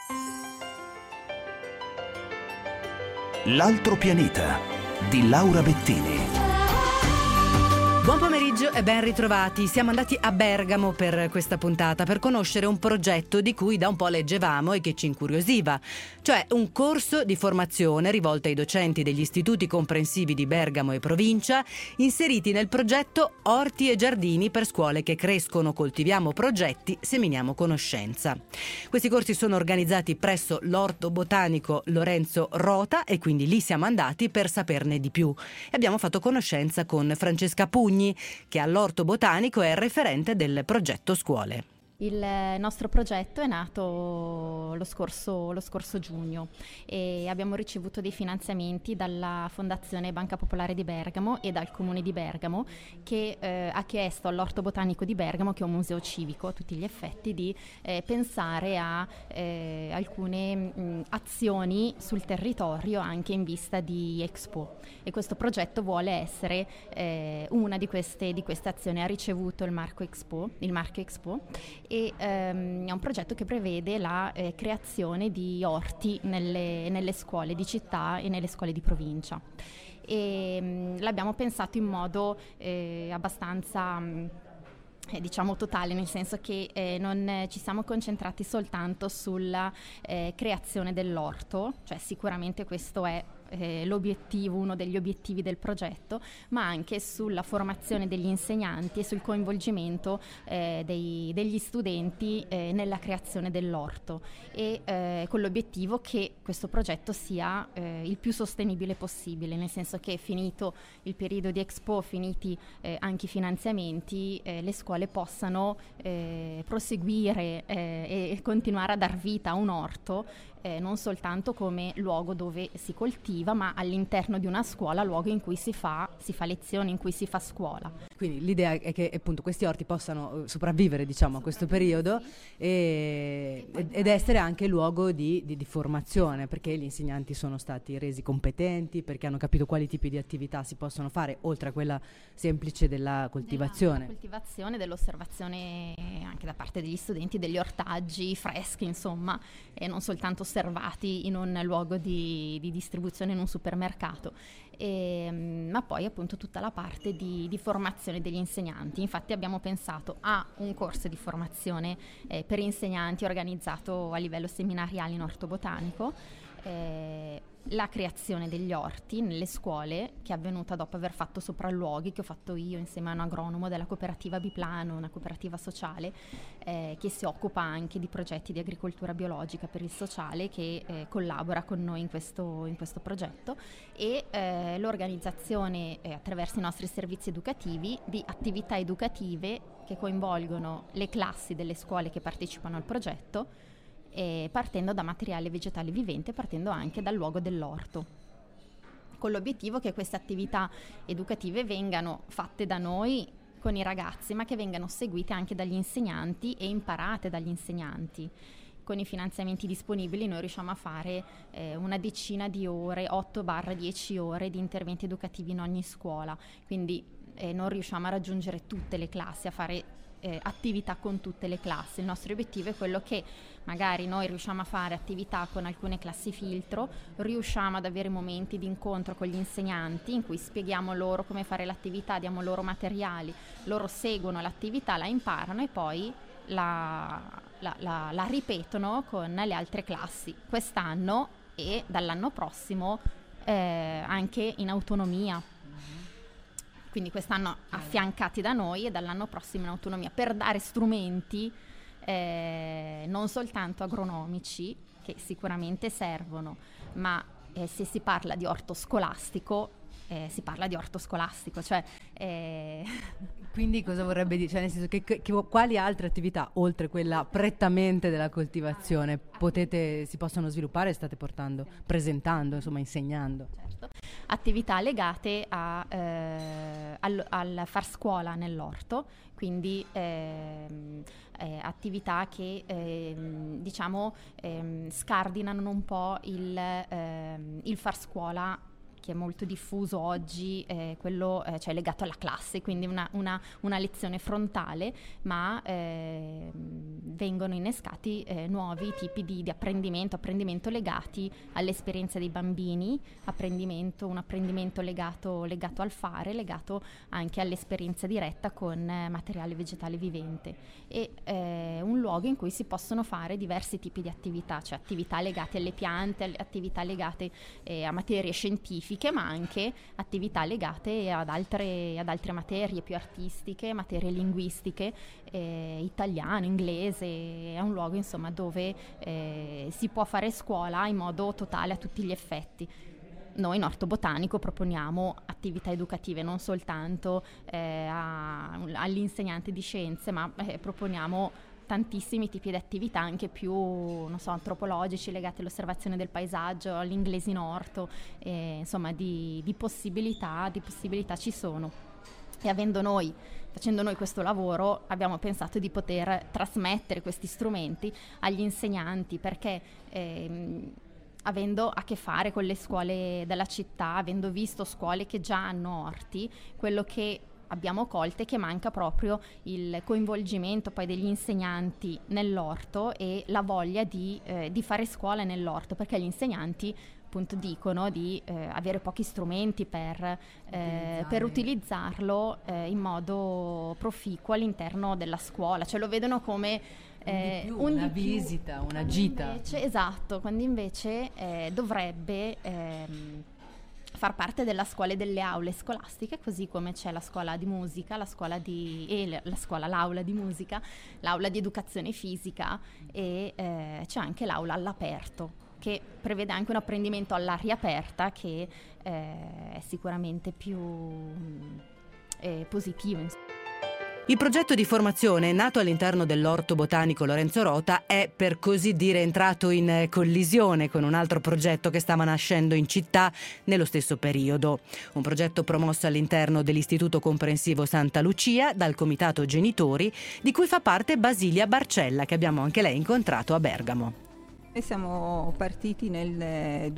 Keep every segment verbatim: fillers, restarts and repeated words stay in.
L'altro pianeta di Laura Bettini. Buon pomeriggio e ben ritrovati. Siamo andati a Bergamo per questa puntata per conoscere un progetto di cui da un po' leggevamo e che ci incuriosiva, cioè un corso di formazione rivolto ai docenti degli istituti comprensivi di Bergamo e provincia, inseriti nel progetto Orti e Giardini per scuole che crescono, coltiviamo progetti, seminiamo conoscenza. Questi corsi sono organizzati presso l'Orto Botanico Lorenzo Rota e quindi lì siamo andati per saperne di più. E abbiamo fatto conoscenza con Francesca Pugni, che all'Orto Botanico è referente del progetto Scuole. Il nostro progetto è nato lo scorso, lo scorso giugno e abbiamo ricevuto dei finanziamenti dalla Fondazione Banca Popolare di Bergamo e dal Comune di Bergamo, che eh, ha chiesto all'Orto Botanico di Bergamo, che è un museo civico a tutti gli effetti, di eh, pensare a eh, alcune mh, azioni sul territorio anche in vista di Expo, e questo progetto vuole essere eh, una di queste, di queste azioni. Ha ricevuto il marchio Expo, il marchio Expo e ehm, è un progetto che prevede la eh, creazione di orti nelle, nelle scuole di città e nelle scuole di provincia, e mh, l'abbiamo pensato in modo eh, abbastanza mh, eh, diciamo totale, nel senso che eh, non eh, ci siamo concentrati soltanto sulla eh, creazione dell'orto, cioè sicuramente questo è Eh, l'obiettivo, uno degli obiettivi del progetto, ma anche sulla formazione degli insegnanti e sul coinvolgimento eh, dei, degli studenti eh, nella creazione dell'orto, e eh, con l'obiettivo che questo progetto sia eh, il più sostenibile possibile, nel senso che finito il periodo di Expo, finiti eh, anche i finanziamenti, eh, le scuole possano eh, proseguire eh, e continuare a dar vita a un orto, Eh, non soltanto come luogo dove si coltiva, ma all'interno di una scuola, luogo in cui si fa, si fa lezione, in cui si fa scuola. Quindi l'idea è che appunto questi orti possano sopravvivere, diciamo, a questo periodo e, ed essere anche luogo di, di, di formazione, perché gli insegnanti sono stati resi competenti, perché hanno capito quali tipi di attività si possono fare, oltre a quella semplice della coltivazione. Della coltivazione, dell'osservazione anche da parte degli studenti, degli ortaggi freschi, insomma, e non soltanto osservati in un luogo di, di distribuzione in un supermercato, e, ma poi appunto tutta la parte di, di formazione degli insegnanti. Infatti abbiamo pensato a un corso di formazione eh, per insegnanti organizzato a livello seminariale in Orto Botanico, eh, la creazione degli orti nelle scuole, che è avvenuta dopo aver fatto sopralluoghi che ho fatto io insieme a un agronomo della cooperativa Biplano, una cooperativa sociale eh, che si occupa anche di progetti di agricoltura biologica per il sociale, che eh, collabora con noi in questo, in questo progetto, e eh, l'organizzazione eh, attraverso i nostri servizi educativi di attività educative che coinvolgono le classi delle scuole che partecipano al progetto, E partendo da materiale vegetale vivente, partendo anche dal luogo dell'orto, con l'obiettivo che queste attività educative vengano fatte da noi con i ragazzi, ma che vengano seguite anche dagli insegnanti e imparate dagli insegnanti. Con i finanziamenti disponibili noi riusciamo a fare eh, una decina di ore, otto dieci ore di interventi educativi in ogni scuola, quindi eh, non riusciamo a raggiungere tutte le classi, a fare eh, attività con tutte le classi. Il nostro obiettivo è quello che magari noi riusciamo a fare attività con alcune classi filtro, riusciamo ad avere momenti di incontro con gli insegnanti in cui spieghiamo loro come fare l'attività, diamo loro materiali, loro seguono l'attività, la imparano e poi la, la, la, la ripetono con le altre classi quest'anno e dall'anno prossimo eh, anche in autonomia. Quindi quest'anno affiancati da noi e dall'anno prossimo in autonomia, per dare strumenti eh, non soltanto agronomici, che sicuramente servono, ma eh, se si parla di orto scolastico, eh, si parla di orto scolastico, cioè eh... Quindi cosa vorrebbe dire? Cioè, nel senso che, che, che quali altre attività, oltre quella prettamente della coltivazione, potete, si possono sviluppare, state portando, presentando, insomma, insegnando? Certo. Attività legate a, eh, al, al far scuola nell'orto, quindi ehm, eh, attività che ehm, diciamo ehm, scardinano un po' il, ehm, il far scuola che è molto diffuso oggi, eh, quello eh, cioè legato alla classe, quindi una, una, una lezione frontale, ma eh, vengono innescati eh, nuovi tipi di, di apprendimento, apprendimento legati all'esperienza dei bambini, apprendimento, un apprendimento legato, legato al fare, legato anche all'esperienza diretta con eh, materiale vegetale vivente, e eh, un luogo in cui si possono fare diversi tipi di attività, cioè attività legate alle piante, attività legate eh, a materie scientifiche, ma anche attività legate ad altre, ad altre materie più artistiche, materie linguistiche, eh, italiano, inglese. È un luogo insomma dove eh, si può fare scuola in modo totale a tutti gli effetti. Noi in Orto Botanico proponiamo attività educative non soltanto eh, a, agli insegnanti di scienze, ma eh, proponiamo tantissimi tipi di attività anche più, non so, antropologici, legati all'osservazione del paesaggio, all'inglese in orto, eh, insomma di, di possibilità, di possibilità ci sono. E avendo noi, facendo noi questo lavoro, abbiamo pensato di poter trasmettere questi strumenti agli insegnanti, perché ehm, avendo a che fare con le scuole della città, avendo visto scuole che già hanno orti, quello che abbiamo colto è che manca proprio il coinvolgimento poi degli insegnanti nell'orto e la voglia di, eh, di fare scuola nell'orto, perché gli insegnanti appunto dicono di eh, avere pochi strumenti per, eh, per utilizzarlo eh, in modo proficuo all'interno della scuola, cioè lo vedono come eh, più, un una visita, una gita. Invece, esatto, quando invece eh, dovrebbe ehm, far parte della scuola e delle aule scolastiche, così come c'è la scuola di musica, la scuola di e la scuola, l'aula di musica, l'aula di educazione fisica, e eh, c'è anche l'aula all'aperto, che prevede anche un apprendimento all'aria aperta che eh, è sicuramente più eh, positivo. Il progetto di formazione, nato all'interno dell'Orto Botanico Lorenzo Rota, è per così dire entrato in collisione con un altro progetto che stava nascendo in città nello stesso periodo. Un progetto promosso all'interno dell'Istituto Comprensivo Santa Lucia dal Comitato Genitori, di cui fa parte Basilia Barcella, che abbiamo anche lei incontrato a Bergamo. Noi siamo partiti nel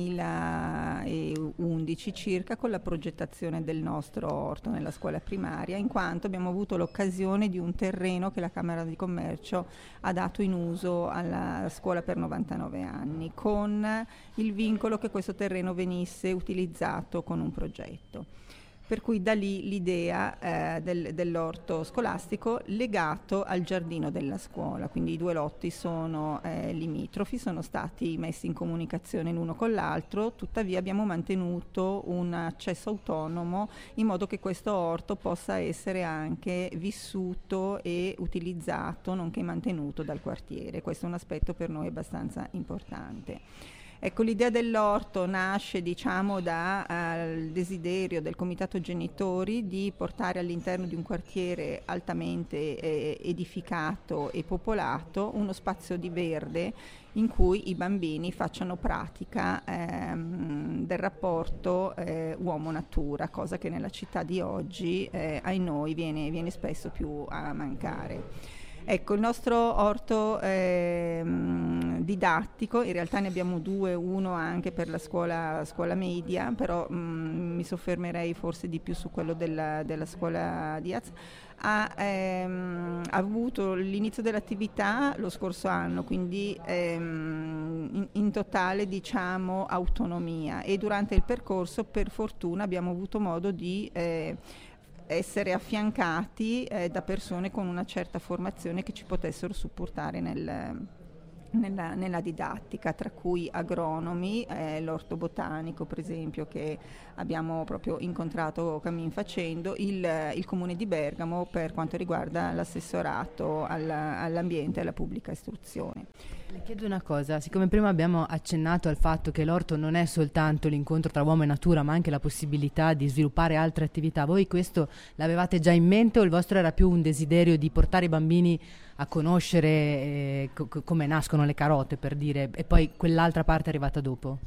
duemilaundici circa con la progettazione del nostro orto nella scuola primaria, in quanto abbiamo avuto l'occasione di un terreno che la Camera di Commercio ha dato in uso alla scuola per novantanove anni, con il vincolo che questo terreno venisse utilizzato con un progetto. Per cui da lì l'idea eh, del, dell'orto scolastico legato al giardino della scuola, quindi i due lotti sono eh, limitrofi, sono stati messi in comunicazione l'uno con l'altro, tuttavia abbiamo mantenuto un accesso autonomo in modo che questo orto possa essere anche vissuto e utilizzato, nonché mantenuto dal quartiere. Questo è un aspetto per noi abbastanza importante. Ecco, l'idea dell'orto nasce, diciamo, dal uh, desiderio del Comitato Genitori di portare all'interno di un quartiere altamente eh, edificato e popolato uno spazio di verde in cui i bambini facciano pratica ehm, del rapporto eh, uomo-natura, cosa che nella città di oggi, eh, ai noi, viene, viene spesso più a mancare. Ecco, il nostro orto eh, didattico, in realtà ne abbiamo due, uno anche per la scuola, scuola media, però mh, mi soffermerei forse di più su quello della, della scuola Diaz, ha, ehm, ha avuto l'inizio dell'attività lo scorso anno, quindi ehm, in, in totale diciamo autonomia, e durante il percorso per fortuna abbiamo avuto modo di eh, essere affiancati eh, da persone con una certa formazione che ci potessero supportare nel, nella, nella didattica, tra cui agronomi, eh, l'orto botanico per esempio che abbiamo proprio incontrato cammin facendo, il, il Comune di Bergamo per quanto riguarda l'assessorato alla, all'ambiente e alla pubblica istruzione. Le chiedo una cosa, siccome prima abbiamo accennato al fatto che l'orto non è soltanto l'incontro tra uomo e natura, ma anche la possibilità di sviluppare altre attività, voi questo l'avevate già in mente o il vostro era più un desiderio di portare i bambini a conoscere eh, co- come nascono le carote, per dire, e poi quell'altra parte è arrivata dopo?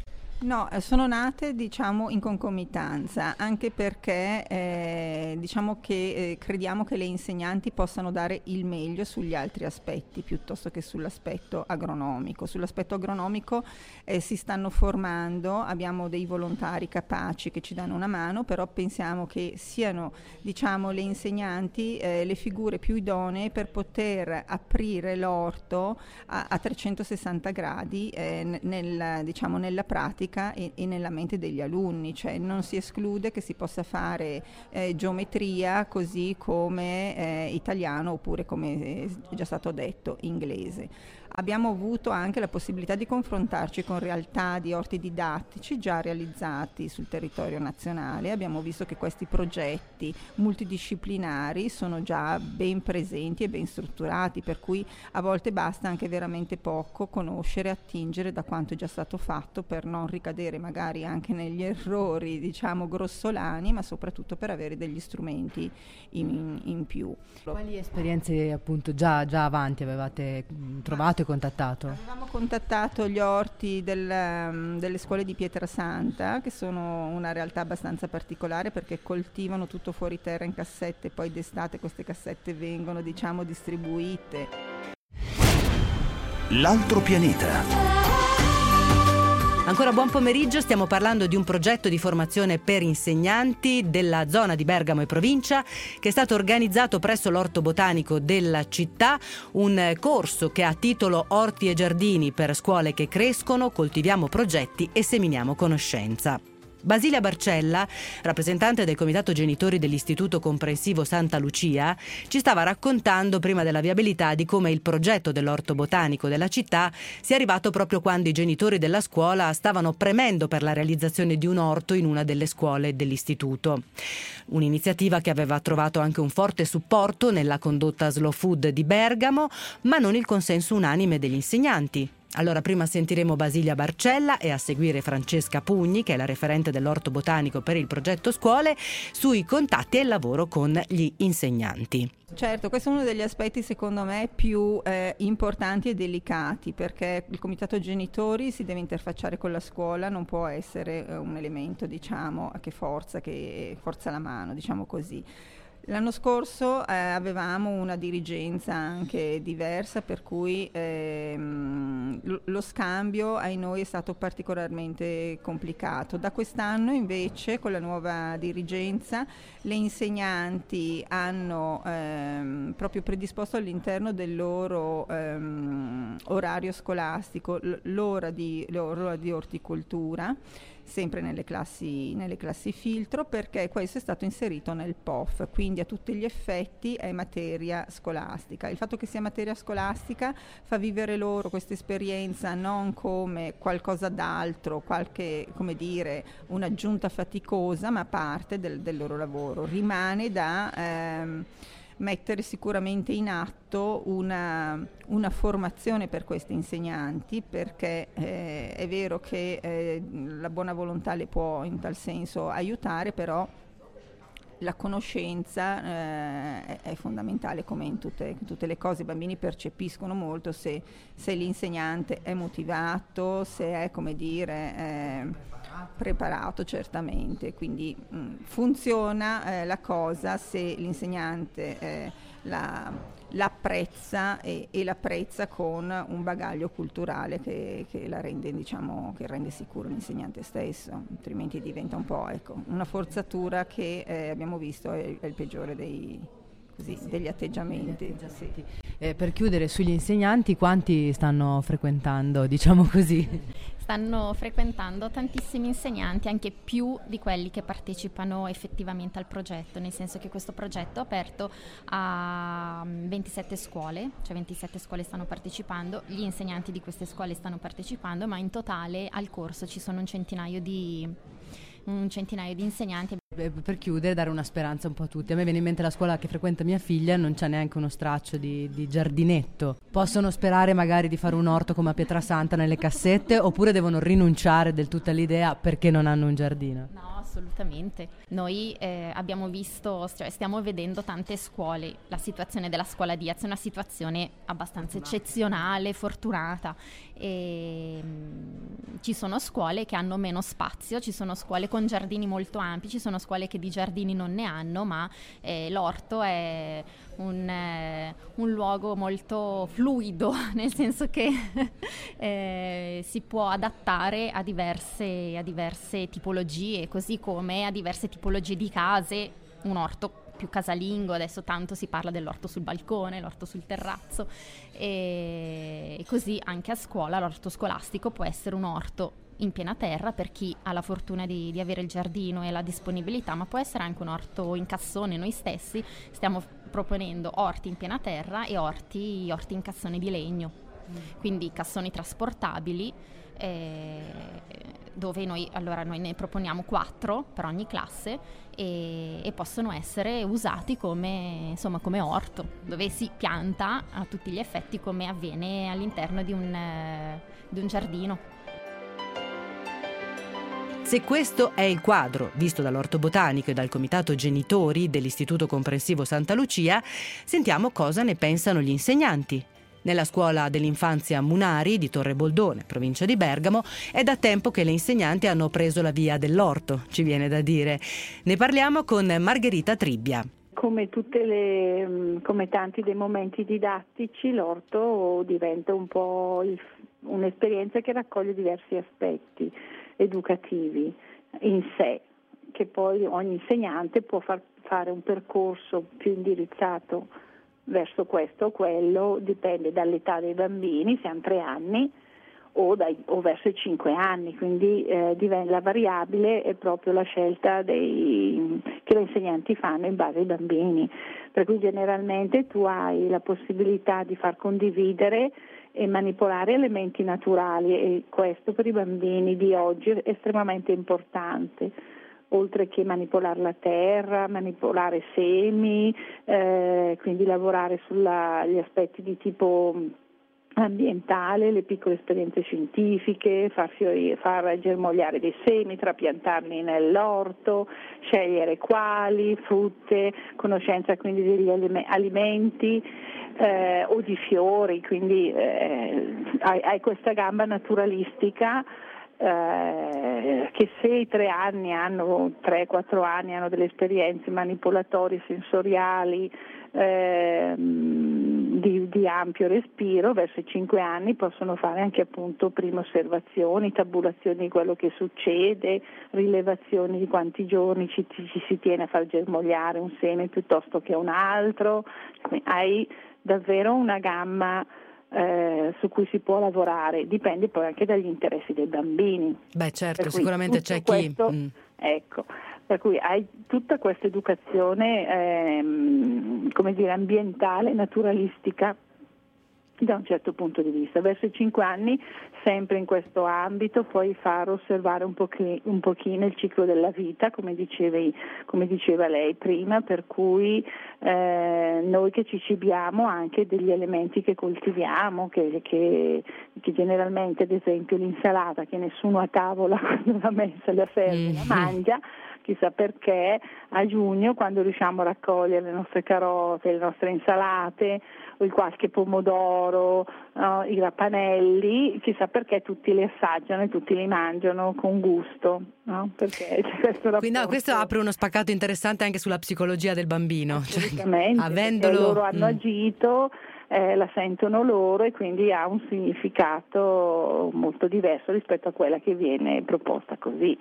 No, eh, sono nate diciamo in concomitanza, anche perché eh, diciamo che eh, crediamo che le insegnanti possano dare il meglio sugli altri aspetti piuttosto che sull'aspetto agronomico. Sull'aspetto agronomico eh, si stanno formando, abbiamo dei volontari capaci che ci danno una mano, però pensiamo che siano diciamo le insegnanti eh, le figure più idonee per poter aprire l'orto a, a trecentosessanta gradi eh, nel, diciamo, nella pratica E, e nella mente degli alunni, cioè non si esclude che si possa fare eh, geometria così come eh, italiano oppure, come è già stato detto, inglese. Abbiamo avuto anche la possibilità di confrontarci con realtà di orti didattici già realizzati sul territorio nazionale. Abbiamo visto che questi progetti multidisciplinari sono già ben presenti e ben strutturati, per cui a volte basta anche veramente poco conoscere, attingere da quanto è già stato fatto per non ricadere magari anche negli errori diciamo grossolani, ma soprattutto per avere degli strumenti in, in più. Quali esperienze appunto già, già avanti avevate trovato e contattato? Avevamo contattato gli orti del, um, delle scuole di Pietrasanta, che sono una realtà abbastanza particolare perché coltivano tutto fuori terra in cassette, poi d'estate queste cassette vengono diciamo distribuite. L'altro pianeta. Ancora buon pomeriggio, stiamo parlando di un progetto di formazione per insegnanti della zona di Bergamo e provincia che è stato organizzato presso l'Orto Botanico della città, un corso che ha titolo Orti e giardini per scuole che crescono, coltiviamo progetti e seminiamo conoscenza. Basilia Barcella, rappresentante del Comitato Genitori dell'Istituto Comprensivo Santa Lucia, ci stava raccontando prima della viabilità di come il progetto dell'Orto Botanico della città sia arrivato proprio quando i genitori della scuola stavano premendo per la realizzazione di un orto in una delle scuole dell'istituto. Un'iniziativa che aveva trovato anche un forte supporto nella condotta Slow Food di Bergamo, ma non il consenso unanime degli insegnanti. Allora prima sentiremo Basilia Barcella e a seguire Francesca Pugni, che è la referente dell'Orto Botanico per il progetto Scuole, sui contatti e il lavoro con gli insegnanti. Certo, questo è uno degli aspetti secondo me più eh, importanti e delicati, perché il comitato genitori si deve interfacciare con la scuola, non può essere eh, un elemento diciamo che forza, che forza la mano, diciamo così. L'anno scorso eh, avevamo una dirigenza anche diversa, per cui ehm, lo, lo scambio ai noi è stato particolarmente complicato. Da quest'anno invece con la nuova dirigenza le insegnanti hanno ehm, proprio predisposto all'interno del loro ehm, orario scolastico l'ora di, l'ora di orticoltura, sempre nelle classi, nelle classi filtro, perché questo è stato inserito nel P O F, quindi a tutti gli effetti è materia scolastica. Il fatto che sia materia scolastica fa vivere loro questa esperienza non come qualcosa d'altro, qualche, come dire, un'aggiunta faticosa, ma parte del, del loro lavoro. Rimane da ehm, mettere sicuramente in atto una, una formazione per questi insegnanti, perché eh, è vero che eh, la buona volontà le può in tal senso aiutare, però la conoscenza eh, è, è fondamentale, come in tutte, in tutte le cose. I bambini percepiscono molto se, se l'insegnante è motivato, se è, come dire, eh, preparato, certamente. Quindi mh, funziona eh, la cosa se l'insegnante eh, la, l'apprezza e, e l'apprezza con un bagaglio culturale che, che la rende, diciamo, che rende sicuro l'insegnante stesso, altrimenti diventa un po', ecco, una forzatura che eh, abbiamo visto è, è il peggiore dei, così, sì, degli atteggiamenti. Degli atteggiamenti. Sì. Eh, per chiudere, sugli insegnanti, quanti stanno frequentando, diciamo così? Stanno frequentando tantissimi insegnanti, anche più di quelli che partecipano effettivamente al progetto, nel senso che questo progetto è aperto a ventisette scuole, cioè ventisette scuole stanno partecipando, gli insegnanti di queste scuole stanno partecipando, ma in totale al corso ci sono un centinaio di, un centinaio di insegnanti. Per chiudere, dare una speranza un po' a tutti. A me viene in mente la scuola che frequenta mia figlia, non c'è neanche uno straccio di, di giardinetto. Possono sperare magari di fare un orto come a Pietrasanta nelle cassette, oppure devono rinunciare del tutto all'idea perché non hanno un giardino? No, Assolutamente. Noi eh, abbiamo visto, cioè stiamo vedendo tante scuole, la situazione della scuola Diaz è una situazione abbastanza eccezionale, fortunata. E, mh, ci sono scuole che hanno meno spazio, ci sono scuole con giardini molto ampi, ci sono scuole che di giardini non ne hanno, ma eh, l'orto è un, eh, un luogo molto fluido, nel senso che eh, si può adattare a diverse, a diverse tipologie, così come a diverse tipologie di case. Un orto più casalingo, adesso tanto si parla dell'orto sul balcone, l'orto sul terrazzo, e, e così anche a scuola l'orto scolastico può essere un orto in piena terra per chi ha la fortuna di, di avere il giardino e la disponibilità, ma può essere anche un orto in cassone. Noi stessi stiamo proponendo orti in piena terra e orti, orti in cassone di legno, quindi cassoni trasportabili, eh, dove noi, allora noi ne proponiamo quattro per ogni classe e, e possono essere usati come, insomma, come orto, dove si pianta a tutti gli effetti come avviene all'interno di un, eh, di un giardino. Se questo è il quadro visto dall'Orto Botanico e dal Comitato Genitori dell'Istituto Comprensivo Santa Lucia, sentiamo cosa ne pensano gli insegnanti. Nella scuola dell'infanzia Munari di Torre Boldone, provincia di Bergamo, è da tempo che le insegnanti hanno preso la via dell'orto, ci viene da dire. Ne parliamo con Margherita Tribbia. Come tutte le, come tanti dei momenti didattici, l'orto diventa un po' il, un'esperienza che raccoglie diversi aspetti educativi in sé, che poi ogni insegnante può far fare un percorso più indirizzato verso questo o quello, dipende dall'età dei bambini, se hanno tre anni o, dai, o verso i cinque anni, quindi eh, diventa, la variabile è proprio la scelta dei, che gli insegnanti fanno in base ai bambini, per cui generalmente tu hai la possibilità di far condividere e manipolare elementi naturali, e questo per i bambini di oggi è estremamente importante, oltre che manipolare la terra, manipolare semi, eh, quindi lavorare sugli aspetti di tipo ambientale, le piccole esperienze scientifiche, far, fiori, far germogliare dei semi, trapiantarli nell'orto, scegliere quali, frutte, conoscenza quindi degli alimenti eh, o di fiori, quindi eh, hai, hai questa gamba naturalistica eh, che se i tre anni hanno, tre quattro anni hanno delle esperienze manipolatorie sensoriali eh, di, di ampio respiro, verso i cinque anni possono fare anche appunto prime osservazioni, tabulazioni di quello che succede, rilevazioni di quanti giorni ci, ci si tiene a far germogliare un seme piuttosto che un altro. Quindi hai davvero una gamma eh, su cui si può lavorare, dipende poi anche dagli interessi dei bambini. Beh certo, sicuramente c'è chi... Questo, mm. Ecco, per cui hai tutta questa educazione ehm, come dire, ambientale, naturalistica da un certo punto di vista. Verso i cinque anni, sempre in questo ambito, puoi far osservare un, pochi, un pochino il ciclo della vita, come, dicevi, come diceva lei prima, per cui eh, noi che ci cibiamo anche degli elementi che coltiviamo, che, che, che generalmente, ad esempio l'insalata, che nessuno a tavola quando l'ha messa la serve mm. la mangia, chissà perché a giugno, quando riusciamo a raccogliere le nostre carote, le nostre insalate, o il qualche pomodoro, no, i rapanelli, chissà perché tutti li assaggiano e tutti li mangiano con gusto, no? Perché c'è questo rapporto. Quindi no, questo apre uno spaccato interessante anche sulla psicologia del bambino. Assolutamente, cioè, avendolo... loro hanno mm. agito, eh, la sentono loro e quindi ha un significato molto diverso rispetto a quella che viene proposta così.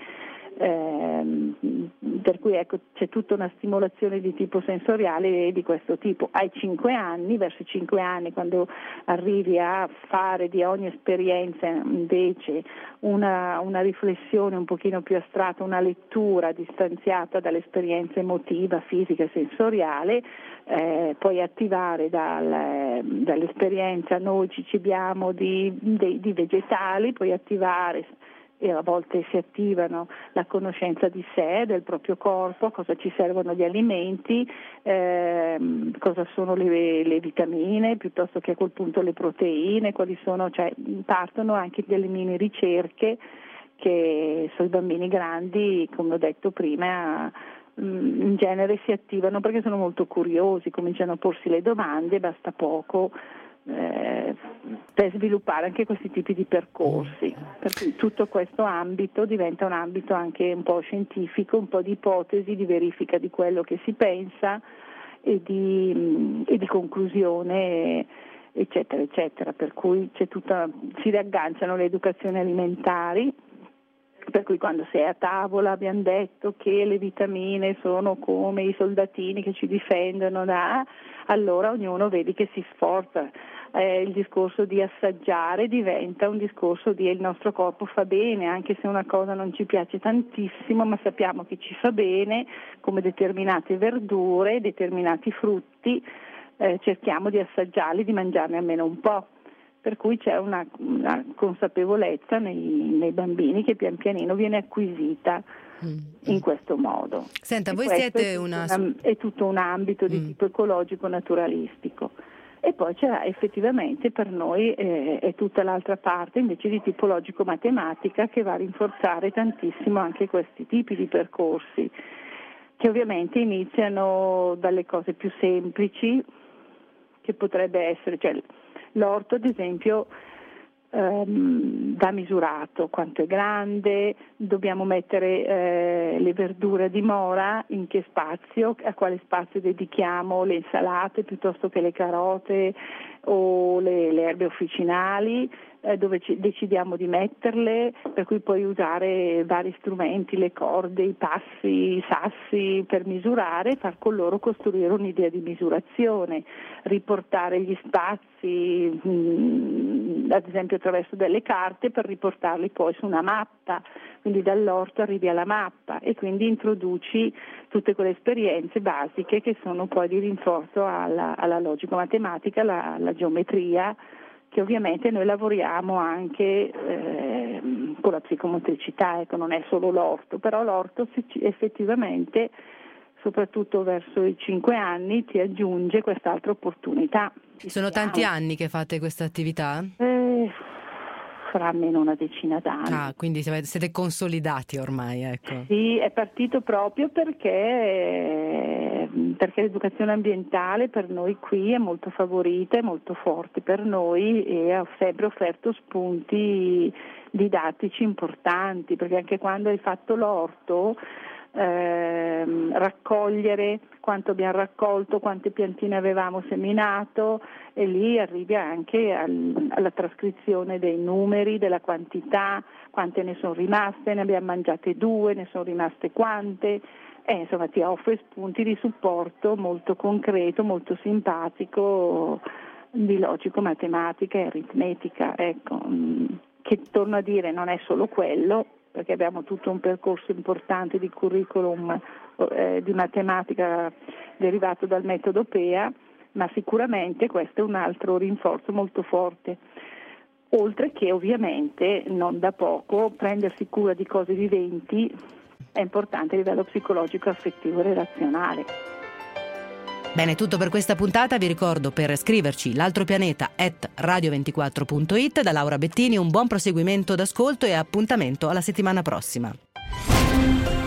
Eh, per cui ecco, c'è tutta una stimolazione di tipo sensoriale di questo tipo. Ai cinque anni, verso i cinque anni, quando arrivi a fare di ogni esperienza invece una, una riflessione un pochino più astratta, una lettura distanziata dall'esperienza emotiva, fisica e sensoriale, eh, puoi attivare dal, dall'esperienza noi ci cibiamo di, di, di vegetali, puoi attivare, e a volte si attivano, la conoscenza di sé, del proprio corpo, cosa ci servono gli alimenti, ehm, cosa sono le, le vitamine, piuttosto che a quel punto le proteine, quali sono, cioè partono anche delle mini ricerche che sui bambini grandi, come ho detto prima, in genere si attivano perché sono molto curiosi, cominciano a porsi le domande, basta poco eh, per sviluppare anche questi tipi di percorsi, per cui tutto questo ambito diventa un ambito anche un po' scientifico, un po' di ipotesi, di verifica di quello che si pensa e di, e di conclusione, eccetera eccetera, per cui c'è tutta, si riagganciano le educazioni alimentari. Per cui quando sei a tavola abbiamo detto che le vitamine sono come i soldatini che ci difendono da, allora ognuno vedi che si sforza. Eh, il discorso di assaggiare diventa un discorso di il nostro corpo fa bene, anche se una cosa non ci piace tantissimo, ma sappiamo che ci fa bene, come determinate verdure, determinati frutti, eh, cerchiamo di assaggiarli, di mangiarne almeno un po'. Per cui c'è una, una consapevolezza nei, nei bambini che pian pianino viene acquisita mm. in questo modo. Senta, e voi siete è una... una... È tutto un ambito di mm. tipo ecologico-naturalistico. E poi c'è effettivamente per noi eh, è tutta l'altra parte invece di tipo logico-matematica che va a rinforzare tantissimo anche questi tipi di percorsi, che ovviamente iniziano dalle cose più semplici, che potrebbe essere... Cioè, l'orto, ad esempio, ehm, va misurato quanto è grande, dobbiamo mettere eh, le verdure a dimora, in che spazio, a quale spazio dedichiamo le insalate piuttosto che le carote o le, le erbe officinali, eh, dove ci, decidiamo di metterle, per cui puoi usare vari strumenti, le corde, i passi, i sassi per misurare e far con loro costruire un'idea di misurazione, riportare gli spazi, mh, ad esempio attraverso delle carte, per riportarli poi su una mappa, quindi dall'orto arrivi alla mappa e quindi introduci tutte quelle esperienze basiche che sono poi di rinforzo alla, alla logico-matematica, alla, alla geometria, che ovviamente noi lavoriamo anche eh, con la psicomotricità, ecco, non è solo l'orto, però l'orto effettivamente, soprattutto verso i cinque anni, ti aggiunge quest'altra opportunità. Sono tanti anni che fate questa attività? Eh, farà almeno una decina d'anni. Ah, quindi siete consolidati ormai, ecco. Sì, è partito proprio perché, perché l'educazione ambientale per noi qui è molto favorita, è molto forte per noi e ha sempre offerto spunti didattici importanti, perché anche quando hai fatto l'orto, ehm, raccogliere quanto abbiamo raccolto, quante piantine avevamo seminato, e lì arrivi anche al, alla trascrizione dei numeri, della quantità, quante ne sono rimaste, ne abbiamo mangiate due, ne sono rimaste quante, e insomma ti offre spunti di supporto molto concreto, molto simpatico, di logico-matematica e aritmetica, ecco, che torno a dire non è solo quello, perché abbiamo tutto un percorso importante di curriculum eh, di matematica derivato dal metodo P E A, ma sicuramente questo è un altro rinforzo molto forte, oltre che ovviamente non da poco prendersi cura di cose viventi è importante a livello psicologico, affettivo e relazionale. Bene, tutto per questa puntata. Vi ricordo, per scriverci l'altropianeta at radio ventiquattro punto it. Da Laura Bettini un buon proseguimento d'ascolto e appuntamento alla settimana prossima.